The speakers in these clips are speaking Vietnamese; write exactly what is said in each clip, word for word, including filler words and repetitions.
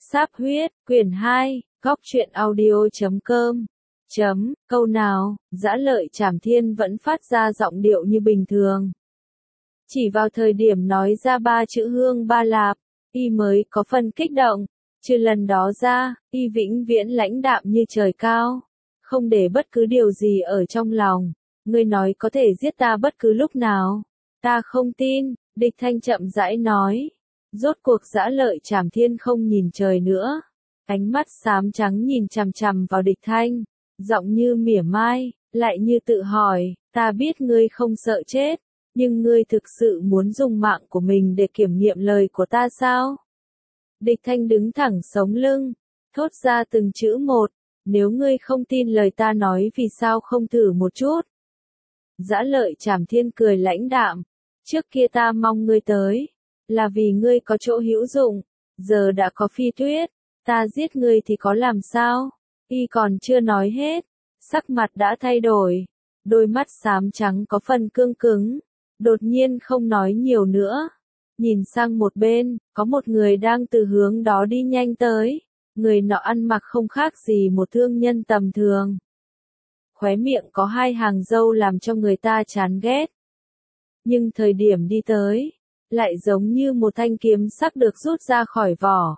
Sáp huyết, quyển hai, góc truyện audio chấm com. Chấm, câu nào, Dã Lợi Trảm Thiên vẫn phát ra giọng điệu như bình thường. Chỉ vào thời điểm nói ra ba chữ Hương Ba Lạp, y mới có phần kích động, trừ lần đó ra, y vĩnh viễn lãnh đạm như trời cao, không để bất cứ điều gì ở trong lòng. Ngươi nói có thể giết ta bất cứ lúc nào, ta không tin, Địch Thanh chậm rãi nói. Rốt cuộc Dã Lợi Trảm Thiên không nhìn trời nữa, ánh mắt xám trắng nhìn chằm chằm vào Địch Thanh, giọng như mỉa mai, lại như tự hỏi, ta biết ngươi không sợ chết, nhưng ngươi thực sự muốn dùng mạng của mình để kiểm nghiệm lời của ta sao? Địch Thanh đứng thẳng sống lưng, thốt ra từng chữ một, nếu ngươi không tin lời ta nói vì sao không thử một chút? Dã Lợi Trảm Thiên cười lãnh đạm, trước kia ta mong ngươi tới, là vì ngươi có chỗ hữu dụng, giờ đã có Phi Tuyết, ta giết ngươi thì có làm sao? Y còn chưa nói hết, sắc mặt đã thay đổi, đôi mắt xám trắng có phần cương cứng, đột nhiên không nói nhiều nữa, nhìn sang một bên, có một người đang từ hướng đó đi nhanh tới, người nọ ăn mặc không khác gì một thương nhân tầm thường. Khóe miệng có hai hàng râu làm cho người ta chán ghét. Nhưng thời điểm đi tới, lại giống như một thanh kiếm sắc được rút ra khỏi vỏ.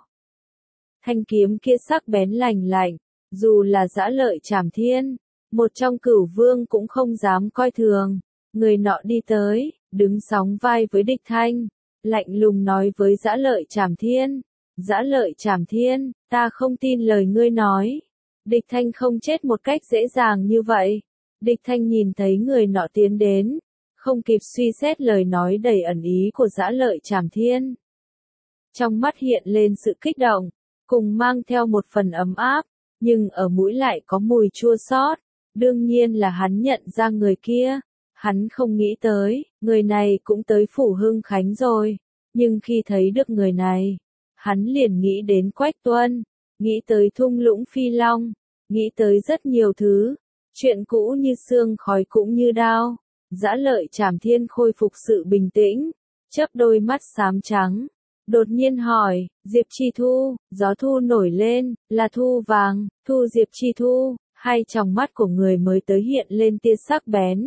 Thanh kiếm kia sắc bén lành lạnh, dù là Dã Lợi Trảm Thiên, một trong cửu vương cũng không dám coi thường. Người nọ đi tới, đứng sóng vai với Địch Thanh, lạnh lùng nói với Dã Lợi Trảm Thiên. Dã Lợi Trảm Thiên, ta không tin lời ngươi nói. Địch Thanh không chết một cách dễ dàng như vậy. Địch Thanh nhìn thấy người nọ tiến đến, không kịp suy xét lời nói đầy ẩn ý của Dã Lợi Trảm Thiên. Trong mắt hiện lên sự kích động, cùng mang theo một phần ấm áp, nhưng ở mũi lại có mùi chua xót. Đương nhiên là hắn nhận ra người kia. Hắn không nghĩ tới, người này cũng tới Phủ Hưng Khánh rồi. Nhưng khi thấy được người này, hắn liền nghĩ đến Quách Tuân, nghĩ tới thung lũng Phi Long, nghĩ tới rất nhiều thứ. Chuyện cũ như sương khói cũng như đao. Dã Lợi Trảm Thiên khôi phục sự bình tĩnh, chớp đôi mắt xám trắng, đột nhiên hỏi, Diệp Chi Thu, gió thu nổi lên, là thu vàng, thu Diệp Chi Thu, hai tròng mắt của người mới tới hiện lên tia sắc bén,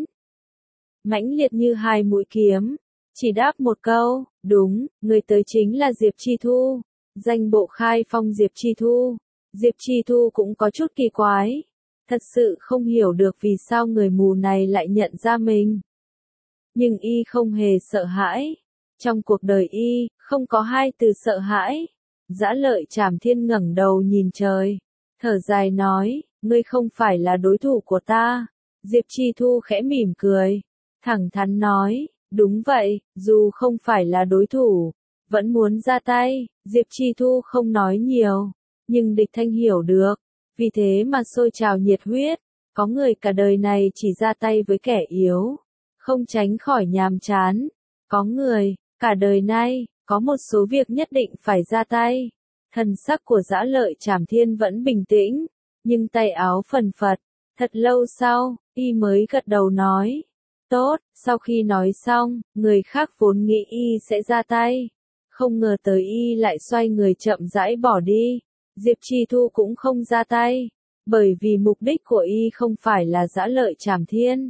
mãnh liệt như hai mũi kiếm, chỉ đáp một câu, đúng, người tới chính là Diệp Chi Thu, danh bộ khai phong Diệp Chi Thu. Diệp Chi Thu cũng có chút kỳ quái. Thật sự không hiểu được vì sao người mù này lại nhận ra mình. Nhưng y không hề sợ hãi. Trong cuộc đời y, không có hai từ sợ hãi. Dã Lợi Trảm Thiên ngẩng đầu nhìn trời, thở dài nói, ngươi không phải là đối thủ của ta. Diệp Chi Thu khẽ mỉm cười, thẳng thắn nói, đúng vậy, dù không phải là đối thủ, vẫn muốn ra tay. Diệp Chi Thu không nói nhiều, nhưng Địch Thanh hiểu được. Vì thế mà sôi trào nhiệt huyết, có người cả đời này chỉ ra tay với kẻ yếu, không tránh khỏi nhàm chán. Có người, cả đời nay, có một số việc nhất định phải ra tay. Thần sắc của Dã Lợi Trảm Thiên vẫn bình tĩnh, nhưng tay áo phần phật. Thật lâu sau, y mới gật đầu nói, tốt. Sau khi nói xong, người khác vốn nghĩ y sẽ ra tay, không ngờ tới y lại xoay người chậm rãi bỏ đi. Diệp Chi Thu cũng không ra tay, bởi vì mục đích của y không phải là Dã Lợi Trảm Thiên.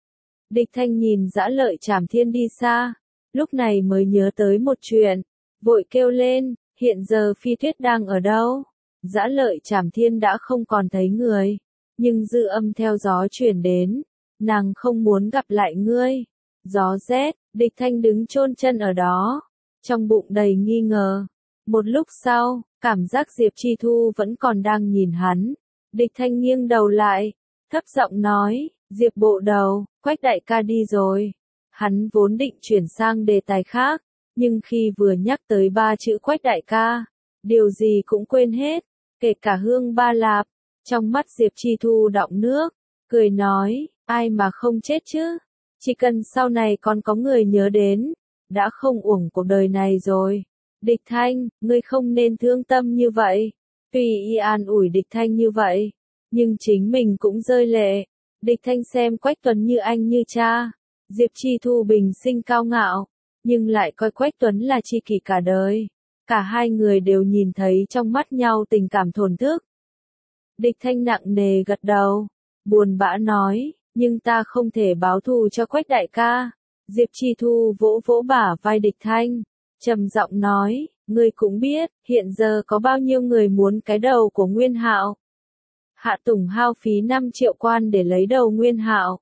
Địch Thanh nhìn Dã Lợi Trảm Thiên đi xa, lúc này mới nhớ tới một chuyện, vội kêu lên, hiện giờ Phi Tuyết đang ở đâu? Dã Lợi Trảm Thiên đã không còn thấy người, nhưng dư âm theo gió chuyển đến, nàng không muốn gặp lại ngươi. Gió rét, Địch Thanh đứng chôn chân ở đó, trong bụng đầy nghi ngờ. Một lúc sau, cảm giác Diệp Chi Thu vẫn còn đang nhìn hắn. Địch Thanh nghiêng đầu lại, thấp giọng nói, Diệp bộ đầu, Quách đại ca đi rồi. Hắn vốn định chuyển sang đề tài khác, nhưng khi vừa nhắc tới ba chữ Quách đại ca, điều gì cũng quên hết, kể cả Hương Ba Lạp. Trong mắt Diệp Chi Thu đọng nước, cười nói, ai mà không chết chứ, chỉ cần sau này còn có người nhớ đến, đã không uổng cuộc đời này rồi. Địch Thanh, ngươi không nên thương tâm như vậy. Tuy y an ủi Địch Thanh như vậy, nhưng chính mình cũng rơi lệ. Địch Thanh xem Quách Tuấn như anh như cha. Diệp Chi Thu bình sinh cao ngạo, nhưng lại coi Quách Tuấn là tri kỷ cả đời. Cả hai người đều nhìn thấy trong mắt nhau tình cảm thổn thức. Địch Thanh nặng nề gật đầu, buồn bã nói, nhưng ta không thể báo thù cho Quách đại ca. Diệp Chi Thu vỗ vỗ bả vai Địch Thanh, trầm giọng nói, ngươi cũng biết, hiện giờ có bao nhiêu người muốn cái đầu của Nguyên Hạo. Hạ Tùng hao phí năm triệu quan để lấy đầu Nguyên Hạo.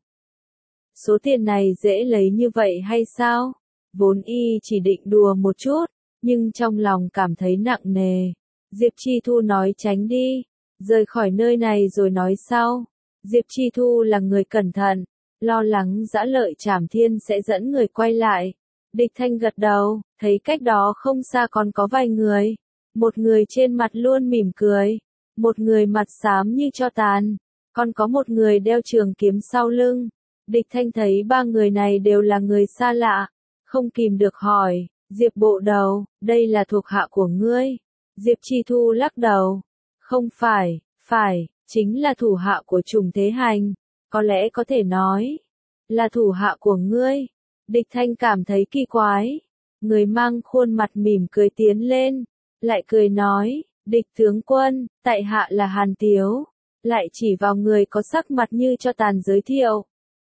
Số tiền này dễ lấy như vậy hay sao? Vốn y chỉ định đùa một chút, nhưng trong lòng cảm thấy nặng nề. Diệp Chi Thu nói tránh đi, rời khỏi nơi này rồi nói sau. Diệp Chi Thu là người cẩn thận, lo lắng Dã Lợi Trảm Thiên sẽ dẫn người quay lại. Địch Thanh gật đầu, thấy cách đó không xa còn có vài người. Một người trên mặt luôn mỉm cười, một người mặt xám như tro tàn, còn có một người đeo trường kiếm sau lưng. Địch Thanh thấy ba người này đều là người xa lạ, không kìm được hỏi, Diệp bộ đầu, đây là thuộc hạ của ngươi. Diệp Chi Thu lắc đầu, không phải, phải, chính là thủ hạ của Trùng Thế Hành, có lẽ có thể nói, là thủ hạ của ngươi. Địch Thanh cảm thấy kỳ quái, người mang khuôn mặt mỉm cười tiến lên, lại cười nói, địch tướng quân, tại hạ là Hàn Tiếu, lại chỉ vào người có sắc mặt như cho tàn giới thiệu.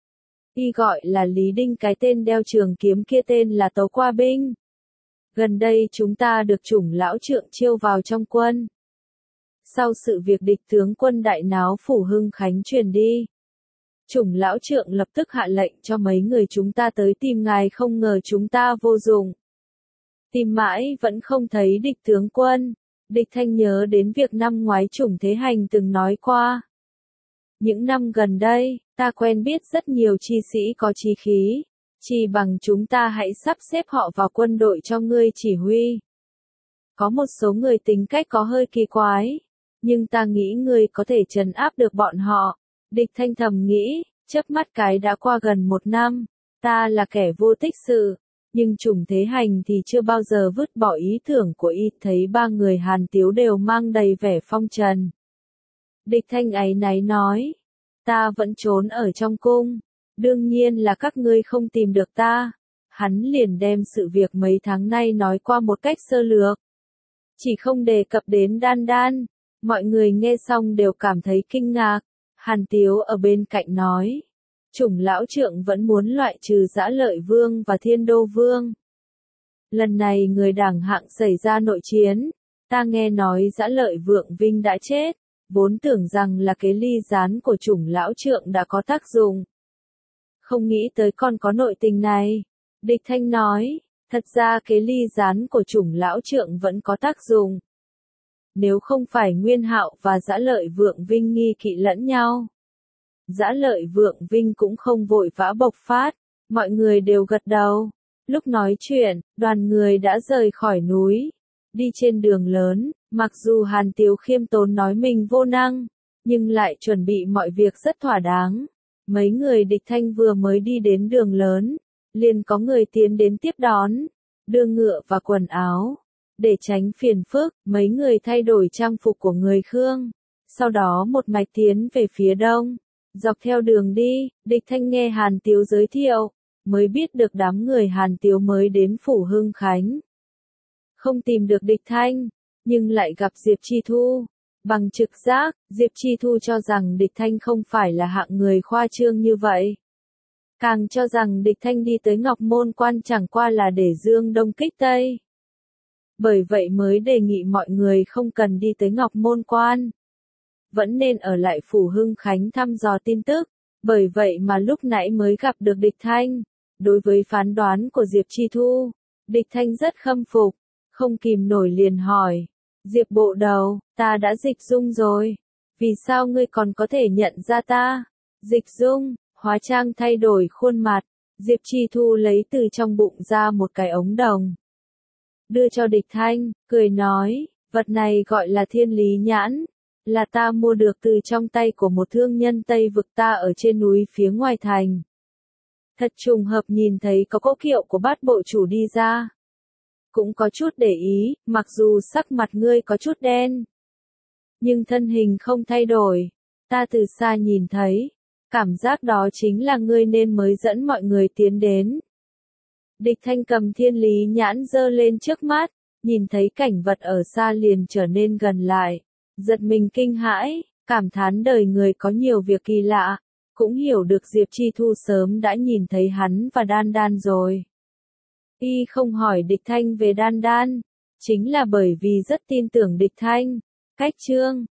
Y gọi là Lý Đinh, cái tên đeo trường kiếm kia tên là Tấu Qua Binh. Gần đây chúng ta được Chủng lão trượng chiêu vào trong quân. Sau sự việc địch tướng quân đại náo phủ Hưng Khánh truyền đi, Chủng lão trượng lập tức hạ lệnh cho mấy người chúng ta tới tìm ngài, không ngờ chúng ta vô dụng. Tìm mãi vẫn không thấy địch tướng quân. Địch Thanh nhớ đến việc năm ngoái Chủng Thế Hành từng nói qua. Những năm gần đây, ta quen biết rất nhiều chi sĩ có chí khí, chỉ bằng chúng ta hãy sắp xếp họ vào quân đội cho ngươi chỉ huy. Có một số người tính cách có hơi kỳ quái, nhưng ta nghĩ ngươi có thể trấn áp được bọn họ. Địch Thanh thầm nghĩ, chớp mắt cái đã qua gần một năm, ta là kẻ vô tích sự, nhưng Chủng Thế Hành thì chưa bao giờ vứt bỏ ý tưởng của y. Thấy ba người Hàn Tiếu đều mang đầy vẻ phong trần. Địch Thanh áy náy nói, ta vẫn trốn ở trong cung, đương nhiên là các ngươi không tìm được ta. Hắn liền đem sự việc mấy tháng nay nói qua một cách sơ lược, chỉ không đề cập đến Đan Đan. Mọi người nghe xong đều cảm thấy kinh ngạc. Hàn Tiếu ở bên cạnh nói, Chủng lão trượng vẫn muốn loại trừ Dã Lợi Vương và Thiên Đô Vương. Lần này người đảng hạng xảy ra nội chiến, ta nghe nói Dã Lợi Vượng Vinh đã chết, vốn tưởng rằng là kế ly gián của Chủng lão trượng đã có tác dụng. Không nghĩ tới còn có nội tình này. Địch Thanh nói, thật ra kế ly gián của Chủng lão trượng vẫn có tác dụng. Nếu không phải Nguyên Hạo và Dã Lợi Vượng Vinh nghi kỵ lẫn nhau, Dã Lợi Vượng Vinh cũng không vội vã bộc phát. Mọi người đều gật đầu. Lúc nói chuyện, đoàn người đã rời khỏi núi, đi trên đường lớn. Mặc dù Hàn Tiếu khiêm tốn nói mình vô năng, nhưng lại chuẩn bị mọi việc rất thỏa đáng. Mấy người Địch Thanh vừa mới đi đến đường lớn, liền có người tiến đến tiếp đón, đưa ngựa và quần áo. Để tránh phiền phức, mấy người thay đổi trang phục của người Khương, sau đó một mạch tiến về phía đông. Dọc theo đường đi, Địch Thanh nghe Hàn Tiếu giới thiệu, mới biết được đám người Hàn Tiếu mới đến phủ Hưng Khánh. Không tìm được Địch Thanh, nhưng lại gặp Diệp Chi Thu. Bằng trực giác, Diệp Chi Thu cho rằng Địch Thanh không phải là hạng người khoa trương như vậy. Càng cho rằng Địch Thanh đi tới Ngọc Môn Quan chẳng qua là để dương đông kích tây. Bởi vậy mới đề nghị mọi người không cần đi tới Ngọc Môn Quan, vẫn nên ở lại phủ Hưng Khánh thăm dò tin tức. Bởi vậy mà lúc nãy mới gặp được Địch Thanh. Đối với phán đoán của Diệp Chi Thu, Địch Thanh rất khâm phục, không kìm nổi liền hỏi, Diệp bộ đầu, ta đã dịch dung rồi, vì sao ngươi còn có thể nhận ra ta? Dịch dung, hóa trang thay đổi khuôn mặt. Diệp Chi Thu lấy từ trong bụng ra một cái ống đồng, đưa cho Địch Thanh, cười nói, vật này gọi là Thiên Lý Nhãn, là ta mua được từ trong tay của một thương nhân Tây vực ta ở trên núi phía ngoài thành. Thật trùng hợp nhìn thấy có cỗ kiệu của Bát bộ chủ đi ra. Cũng có chút để ý, mặc dù sắc mặt ngươi có chút đen, nhưng thân hình không thay đổi. Ta từ xa nhìn thấy, cảm giác đó chính là ngươi nên mới dẫn mọi người tiến đến. Địch Thanh cầm Thiên Lý Nhãn giơ lên trước mắt, nhìn thấy cảnh vật ở xa liền trở nên gần lại, giật mình kinh hãi, cảm thán đời người có nhiều việc kỳ lạ, cũng hiểu được Diệp Chi Thu sớm đã nhìn thấy hắn và Đan Đan rồi. Y không hỏi Địch Thanh về Đan Đan, chính là bởi vì rất tin tưởng Địch Thanh. Cách chương